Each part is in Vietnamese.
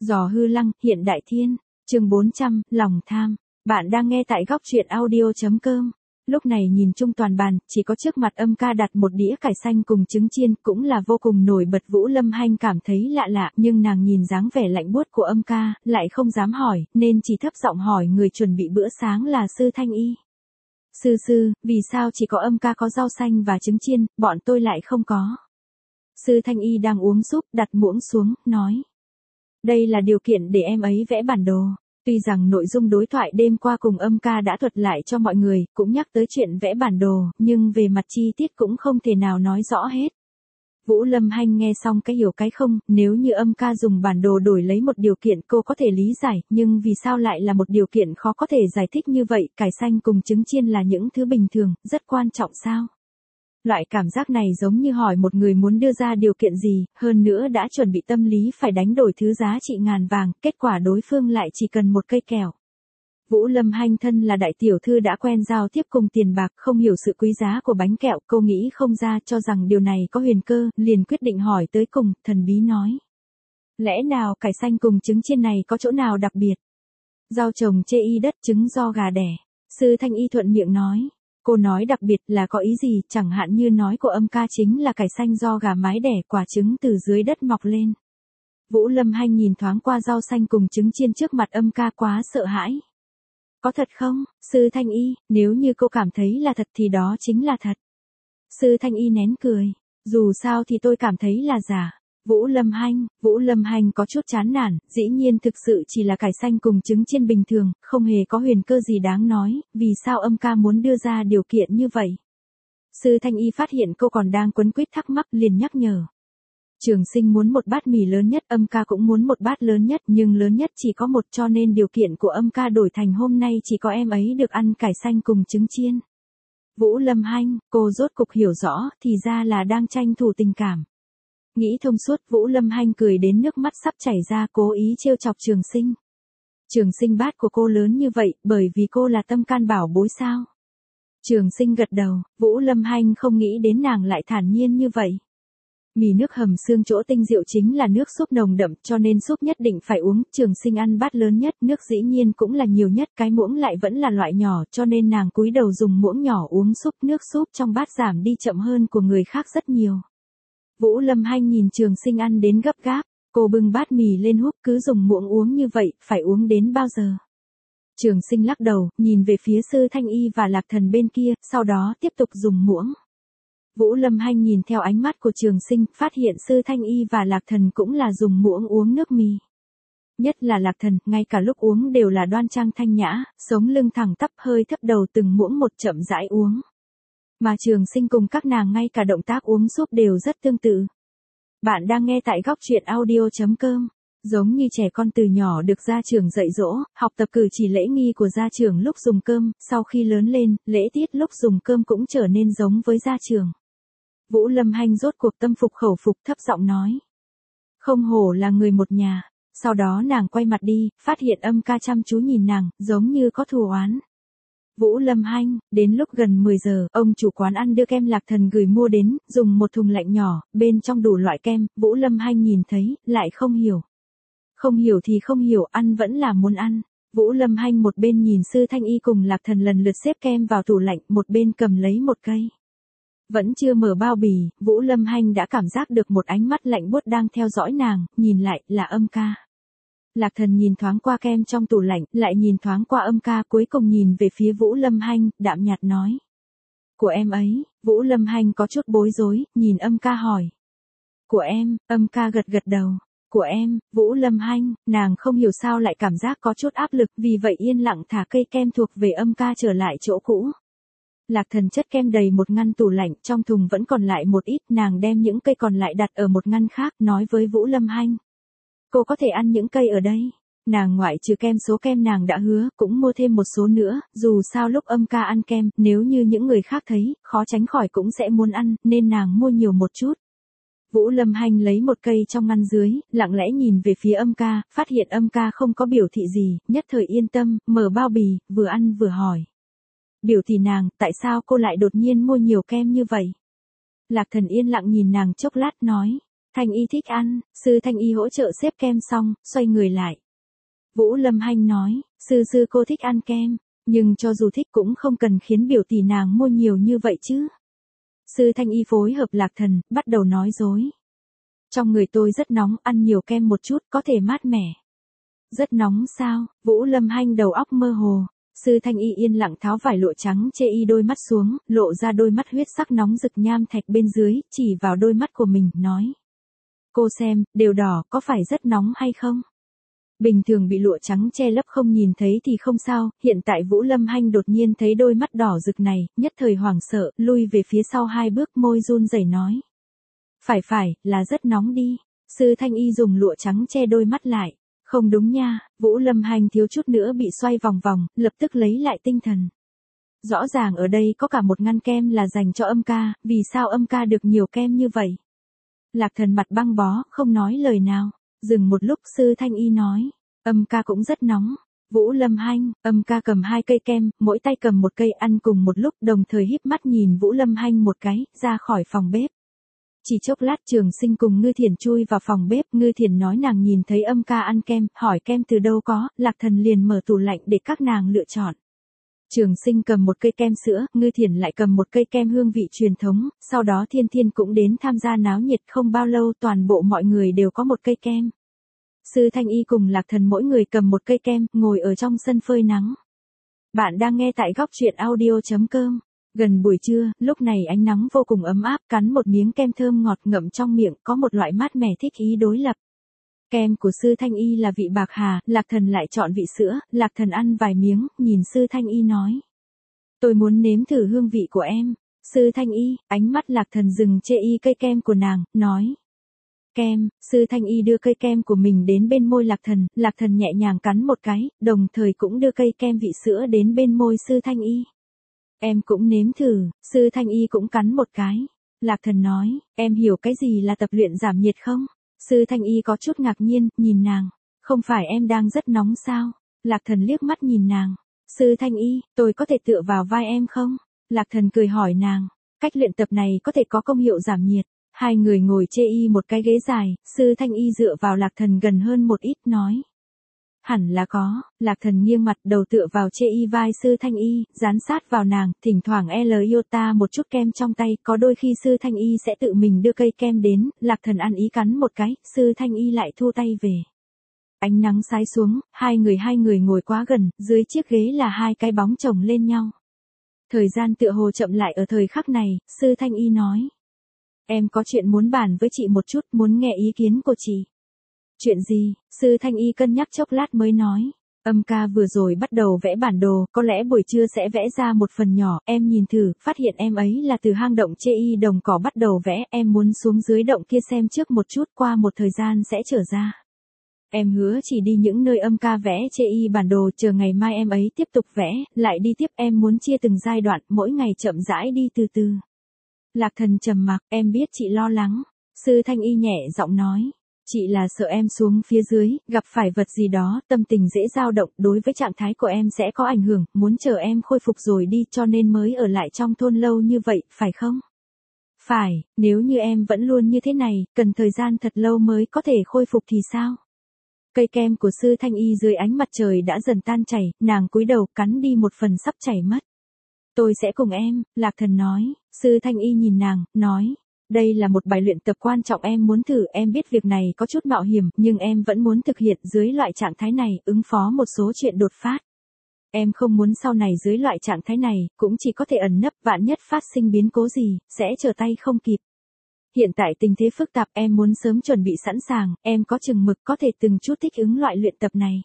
Giò hư lăng, hiện đại thiên. Chương 400, lòng tham. Bạn đang nghe tại góc truyện audio.com. Lúc này nhìn chung toàn bàn, chỉ có trước mặt Âm Ca đặt một đĩa cải xanh cùng trứng chiên, cũng là vô cùng nổi bật. Vũ Lâm Hanh cảm thấy lạ lạ, nhưng nàng nhìn dáng vẻ lạnh buốt của Âm Ca, lại không dám hỏi, nên chỉ thấp giọng hỏi người chuẩn bị bữa sáng là Sư Thanh Y. Sư, vì sao chỉ có Âm Ca có rau xanh và trứng chiên, bọn tôi lại không có? Sư Thanh Y đang uống súp, đặt muỗng xuống, nói. Đây là điều kiện để em ấy vẽ bản đồ. Tuy rằng nội dung đối thoại đêm qua cùng Âm Ca đã thuật lại cho mọi người, cũng nhắc tới chuyện vẽ bản đồ, nhưng về mặt chi tiết cũng không thể nào nói rõ hết. Vũ Lâm Hanh nghe xong cái hiểu cái không, nếu như Âm Ca dùng bản đồ đổi lấy một điều kiện cô có thể lý giải, nhưng vì sao lại là một điều kiện khó có thể giải thích như vậy, cải xanh cùng trứng chiên là những thứ bình thường, rất quan trọng sao? Loại cảm giác này giống như hỏi một người muốn đưa ra điều kiện gì, hơn nữa đã chuẩn bị tâm lý phải đánh đổi thứ giá trị ngàn vàng, kết quả đối phương lại chỉ cần một cây kẹo. Vũ Lâm Hanh thân là đại tiểu thư đã quen giao tiếp cùng tiền bạc, không hiểu sự quý giá của bánh kẹo, cô nghĩ không ra, cho rằng điều này có huyền cơ, liền quyết định hỏi tới cùng, thần bí nói. Lẽ nào cải xanh cùng trứng chiên này có chỗ nào đặc biệt? Rau trồng chê y đất, trứng do gà đẻ. Sư Thanh Y thuận miệng nói. Cô nói đặc biệt là có ý gì, chẳng hạn như nói của Âm Ca chính là cải xanh do gà mái đẻ, quả trứng từ dưới đất mọc lên. Vũ Lâm Hanh nhìn thoáng qua rau xanh cùng trứng chiên trước mặt Âm Ca quá sợ hãi. Có thật không, Sư Thanh Y, nếu như cô cảm thấy là thật thì đó chính là thật. Sư Thanh Y nén cười, dù sao thì tôi cảm thấy là giả. Vũ Lâm Hanh có chút chán nản, dĩ nhiên thực sự chỉ là cải xanh cùng trứng chiên bình thường, không hề có huyền cơ gì đáng nói, vì sao Âm Ca muốn đưa ra điều kiện như vậy. Sư Thanh Y phát hiện cô còn đang quấn quýt thắc mắc liền nhắc nhở. Trường Sinh muốn một bát mì lớn nhất, Âm Ca cũng muốn một bát lớn nhất, nhưng lớn nhất chỉ có một, cho nên điều kiện của Âm Ca đổi thành hôm nay chỉ có em ấy được ăn cải xanh cùng trứng chiên. Vũ Lâm Hanh, cô rốt cục hiểu rõ, thì ra là đang tranh thủ tình cảm. Nghĩ thông suốt, Vũ Lâm Hanh cười đến nước mắt sắp chảy ra, cố ý trêu chọc Trường Sinh. Trường Sinh, bát của cô lớn như vậy, bởi vì cô là tâm can bảo bối sao? Trường Sinh gật đầu, Vũ Lâm Hanh không nghĩ đến nàng lại thản nhiên như vậy. Mì nước hầm xương chỗ tinh diệu chính là nước súp nồng đậm, cho nên súp nhất định phải uống. Trường Sinh ăn bát lớn nhất, nước dĩ nhiên cũng là nhiều nhất, cái muỗng lại vẫn là loại nhỏ, cho nên nàng cúi đầu dùng muỗng nhỏ uống súp, nước súp trong bát giảm đi chậm hơn của người khác rất nhiều. Vũ Lâm Hanh nhìn Trường Sinh ăn đến gấp gáp, cô bưng bát mì lên húp, cứ dùng muỗng uống như vậy, phải uống đến bao giờ? Trường Sinh lắc đầu, nhìn về phía Sư Thanh Y và Lạc Thần bên kia, sau đó tiếp tục dùng muỗng. Vũ Lâm Hanh nhìn theo ánh mắt của Trường Sinh, phát hiện Sư Thanh Y và Lạc Thần cũng là dùng muỗng uống nước mì. Nhất là Lạc Thần, ngay cả lúc uống đều là đoan trang thanh nhã, sống lưng thẳng tắp, hơi thấp đầu từng muỗng một chậm rãi uống. Mà Trường Sinh cùng các nàng ngay cả động tác uống súp đều rất tương tự. Bạn đang nghe tại góc truyện audio.com. Giống như trẻ con từ nhỏ được gia trưởng dạy dỗ, học tập cử chỉ lễ nghi của gia trưởng lúc dùng cơm, sau khi lớn lên, lễ tiết lúc dùng cơm cũng trở nên giống với gia trưởng. Vũ Lâm Hanh rốt cuộc tâm phục khẩu phục, thấp giọng nói. Không hổ là người một nhà. Sau đó nàng quay mặt đi, phát hiện Âm Ca chăm chú nhìn nàng, giống như có thù oán. Vũ Lâm Hanh, đến lúc gần 10 giờ, ông chủ quán ăn đưa kem Lạc Thần gửi mua đến, dùng một thùng lạnh nhỏ, bên trong đủ loại kem, Vũ Lâm Hanh nhìn thấy, lại không hiểu. Không hiểu thì không hiểu, ăn vẫn là muốn ăn. Vũ Lâm Hanh một bên nhìn Sư Thanh Y cùng Lạc Thần lần lượt xếp kem vào tủ lạnh, một bên cầm lấy một cây. Vẫn chưa mở bao bì, Vũ Lâm Hanh đã cảm giác được một ánh mắt lạnh buốt đang theo dõi nàng, nhìn lại, là Âm Ca. Lạc Thần nhìn thoáng qua kem trong tủ lạnh, lại nhìn thoáng qua Âm Ca, cuối cùng nhìn về phía Vũ Lâm Hanh, đạm nhạt nói. Của em ấy. Vũ Lâm Hanh có chút bối rối, nhìn Âm Ca hỏi. Của em. Âm Ca gật gật đầu. Của em. Vũ Lâm Hanh, nàng không hiểu sao lại cảm giác có chút áp lực, vì vậy yên lặng thả cây kem thuộc về Âm Ca trở lại chỗ cũ. Lạc Thần chất kem đầy một ngăn tủ lạnh, trong thùng vẫn còn lại một ít, nàng đem những cây còn lại đặt ở một ngăn khác, nói với Vũ Lâm Hanh. Cô có thể ăn những cây ở đây. Nàng ngoại trừ kem, số kem nàng đã hứa, cũng mua thêm một số nữa, dù sao lúc Âm Ca ăn kem, nếu như những người khác thấy, khó tránh khỏi cũng sẽ muốn ăn, nên nàng mua nhiều một chút. Vũ Lâm Hanh lấy một cây trong ngăn dưới, lặng lẽ nhìn về phía Âm Ca, phát hiện Âm Ca không có biểu thị gì, nhất thời yên tâm, mở bao bì, vừa ăn vừa hỏi. Biểu thị nàng, tại sao cô lại đột nhiên mua nhiều kem như vậy? Lạc Thần yên lặng nhìn nàng chốc lát nói. Thanh Y thích ăn, sư Thanh Y hỗ trợ xếp kem xong, xoay người lại. Vũ Lâm Hanh nói, sư cô thích ăn kem, nhưng cho dù thích cũng không cần khiến biểu tỷ nàng mua nhiều như vậy chứ. Sư Thanh Y phối hợp Lạc Thần, bắt đầu nói dối. Trong người tôi rất nóng, ăn nhiều kem một chút có thể mát mẻ. Rất nóng sao? Vũ Lâm Hanh đầu óc mơ hồ. Sư Thanh Y yên lặng tháo vải lụa trắng che y đôi mắt xuống, lộ ra đôi mắt huyết sắc nóng rực nham thạch bên dưới, chỉ vào đôi mắt của mình, nói. Cô xem, đều đỏ, có phải rất nóng hay không? Bình thường bị lụa trắng che lấp không nhìn thấy thì không sao, hiện tại Vũ Lâm Hanh đột nhiên thấy đôi mắt đỏ rực này, nhất thời hoảng sợ, lui về phía sau 2 bước, môi run rẩy nói. Phải, là rất nóng đi. Sư Thanh Y dùng lụa trắng che đôi mắt lại. Không đúng nha, Vũ Lâm Hanh thiếu chút nữa bị xoay vòng vòng, lập tức lấy lại tinh thần. Rõ ràng ở đây có cả một ngăn kem là dành cho âm ca, vì sao âm ca được nhiều kem như vậy? Lạc Thần mặt băng bó, không nói lời nào. Dừng một lúc sư Thanh Y nói, âm ca cũng rất nóng. Vũ Lâm Hanh, âm ca cầm 2 cây kem, mỗi tay cầm một cây ăn cùng một lúc, đồng thời híp mắt nhìn Vũ Lâm Hanh một cái, ra khỏi phòng bếp. Chỉ chốc lát Trường Sinh cùng Ngư Thiển chui vào phòng bếp, Ngư Thiển nói nàng nhìn thấy âm ca ăn kem, hỏi kem từ đâu có, Lạc Thần liền mở tủ lạnh để các nàng lựa chọn. Trường Sinh cầm một cây kem sữa, Ngư Thiển lại cầm một cây kem hương vị truyền thống, sau đó Thiên Thiên cũng đến tham gia náo nhiệt, không bao lâu toàn bộ mọi người đều có một cây kem. Sư Thanh Y cùng Lạc Thần mỗi người cầm một cây kem, ngồi ở trong sân phơi nắng. Bạn đang nghe tại góc truyện audio.com. Gần buổi trưa, lúc này ánh nắng vô cùng ấm áp, cắn một miếng kem thơm ngọt ngậm trong miệng, có một loại mát mẻ thích ý đối lập. Kem của sư Thanh Y là vị bạc hà, Lạc Thần lại chọn vị sữa, Lạc Thần ăn vài miếng, nhìn sư Thanh Y nói. Tôi muốn nếm thử hương vị của em. Sư Thanh Y, ánh mắt Lạc Thần dừng chê y cây kem của nàng, nói. Kem, sư Thanh Y đưa cây kem của mình đến bên môi Lạc Thần nhẹ nhàng cắn một cái, đồng thời cũng đưa cây kem vị sữa đến bên môi sư Thanh Y. Em cũng nếm thử, sư Thanh Y cũng cắn một cái. Lạc Thần nói, em hiểu cái gì là tập luyện giảm nhiệt không? Sư Thanh Y có chút ngạc nhiên, nhìn nàng. Không phải em đang rất nóng sao? Lạc Thần liếc mắt nhìn nàng. Sư Thanh Y, tôi có thể tựa vào vai em không? Lạc Thần cười hỏi nàng. Cách luyện tập này có thể có công hiệu giảm nhiệt. 2 người ngồi chê y một cái ghế dài, sư Thanh Y dựa vào Lạc Thần gần hơn một ít nói. Hẳn là có, Lạc Thần nghiêng mặt đầu tựa vào chê y vai sư Thanh Y, dán sát vào nàng, thỉnh thoảng iota một chút kem trong tay, có đôi khi sư Thanh Y sẽ tự mình đưa cây kem đến, Lạc Thần ăn ý cắn một cái, sư Thanh Y lại thu tay về. Ánh nắng sái xuống, hai người ngồi quá gần, dưới chiếc ghế là 2 cái bóng chồng lên nhau. Thời gian tựa hồ chậm lại ở thời khắc này, sư Thanh Y nói. Em có chuyện muốn bàn với chị một chút, muốn nghe ý kiến của chị. Chuyện gì? Sư Thanh Y cân nhắc chốc lát mới nói. Âm ca vừa rồi bắt đầu vẽ bản đồ, có lẽ buổi trưa sẽ vẽ ra một phần nhỏ, em nhìn thử, phát hiện em ấy là từ hang động chê y đồng cỏ bắt đầu vẽ, em muốn xuống dưới động kia xem trước một chút, qua một thời gian sẽ trở ra. Em hứa chỉ đi những nơi âm ca vẽ chê y bản đồ, chờ ngày mai em ấy tiếp tục vẽ, lại đi tiếp, em muốn chia từng giai đoạn, mỗi ngày chậm rãi đi từ từ. Lạc Thần trầm mặc, em biết chị lo lắng. Sư Thanh Y nhẹ giọng nói. Chị là sợ em xuống phía dưới, gặp phải vật gì đó, tâm tình dễ dao động, đối với trạng thái của em sẽ có ảnh hưởng, muốn chờ em khôi phục rồi đi cho nên mới ở lại trong thôn lâu như vậy, phải không? Phải, nếu như em vẫn luôn như thế này, cần thời gian thật lâu mới có thể khôi phục thì sao? Cây kem của sư Thanh Y dưới ánh mặt trời đã dần tan chảy, nàng cúi đầu cắn đi một phần sắp chảy mất. Tôi sẽ cùng em, Lạc Thần nói, sư Thanh Y nhìn nàng, nói. Đây là một bài luyện tập quan trọng em muốn thử, em biết việc này có chút mạo hiểm, nhưng em vẫn muốn thực hiện dưới loại trạng thái này, ứng phó một số chuyện đột phát. Em không muốn sau này dưới loại trạng thái này, cũng chỉ có thể ẩn nấp, vạn nhất phát sinh biến cố gì, sẽ trở tay không kịp. Hiện tại tình thế phức tạp, em muốn sớm chuẩn bị sẵn sàng, em có chừng mực có thể từng chút thích ứng loại luyện tập này.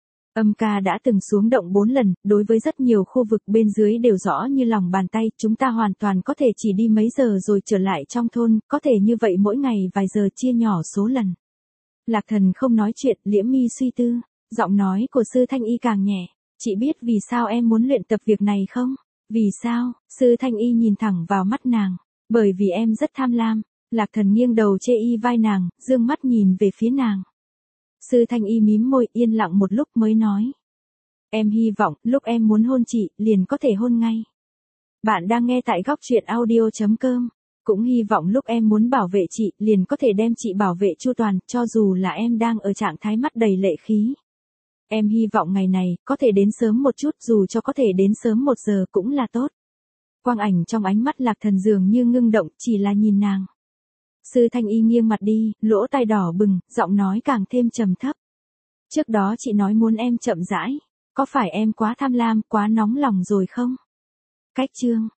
Âm ca đã từng xuống động 4 lần, đối với rất nhiều khu vực bên dưới đều rõ như lòng bàn tay, chúng ta hoàn toàn có thể chỉ đi mấy giờ rồi trở lại trong thôn, có thể như vậy mỗi ngày vài giờ chia nhỏ số lần. Lạc Thần không nói chuyện, liễm mi suy tư, giọng nói của sư Thanh Y càng nhẹ, chị biết vì sao em muốn luyện tập việc này không? Vì sao? Sư Thanh Y nhìn thẳng vào mắt nàng, bởi vì em rất tham lam. Lạc Thần nghiêng đầu chê y vai nàng, dương mắt nhìn về phía nàng. Sư Thanh Y mím môi yên lặng một lúc mới nói. Em hy vọng, lúc em muốn hôn chị, liền có thể hôn ngay. Bạn đang nghe tại góc truyện audio.com. Cũng hy vọng lúc em muốn bảo vệ chị, liền có thể đem chị bảo vệ chu toàn, cho dù là em đang ở trạng thái mắt đầy lệ khí. Em hy vọng ngày này, có thể đến sớm một chút, dù cho có thể đến sớm 1 giờ cũng là tốt. Quang ảnh trong ánh mắt Lạc Thần dường như ngưng động, chỉ là nhìn nàng. Sư Thanh Y nghiêng mặt đi, lỗ tai đỏ bừng, giọng nói càng thêm trầm thấp. Trước đó chị nói muốn em chậm rãi, có phải em quá tham lam, quá nóng lòng rồi không? Cách chương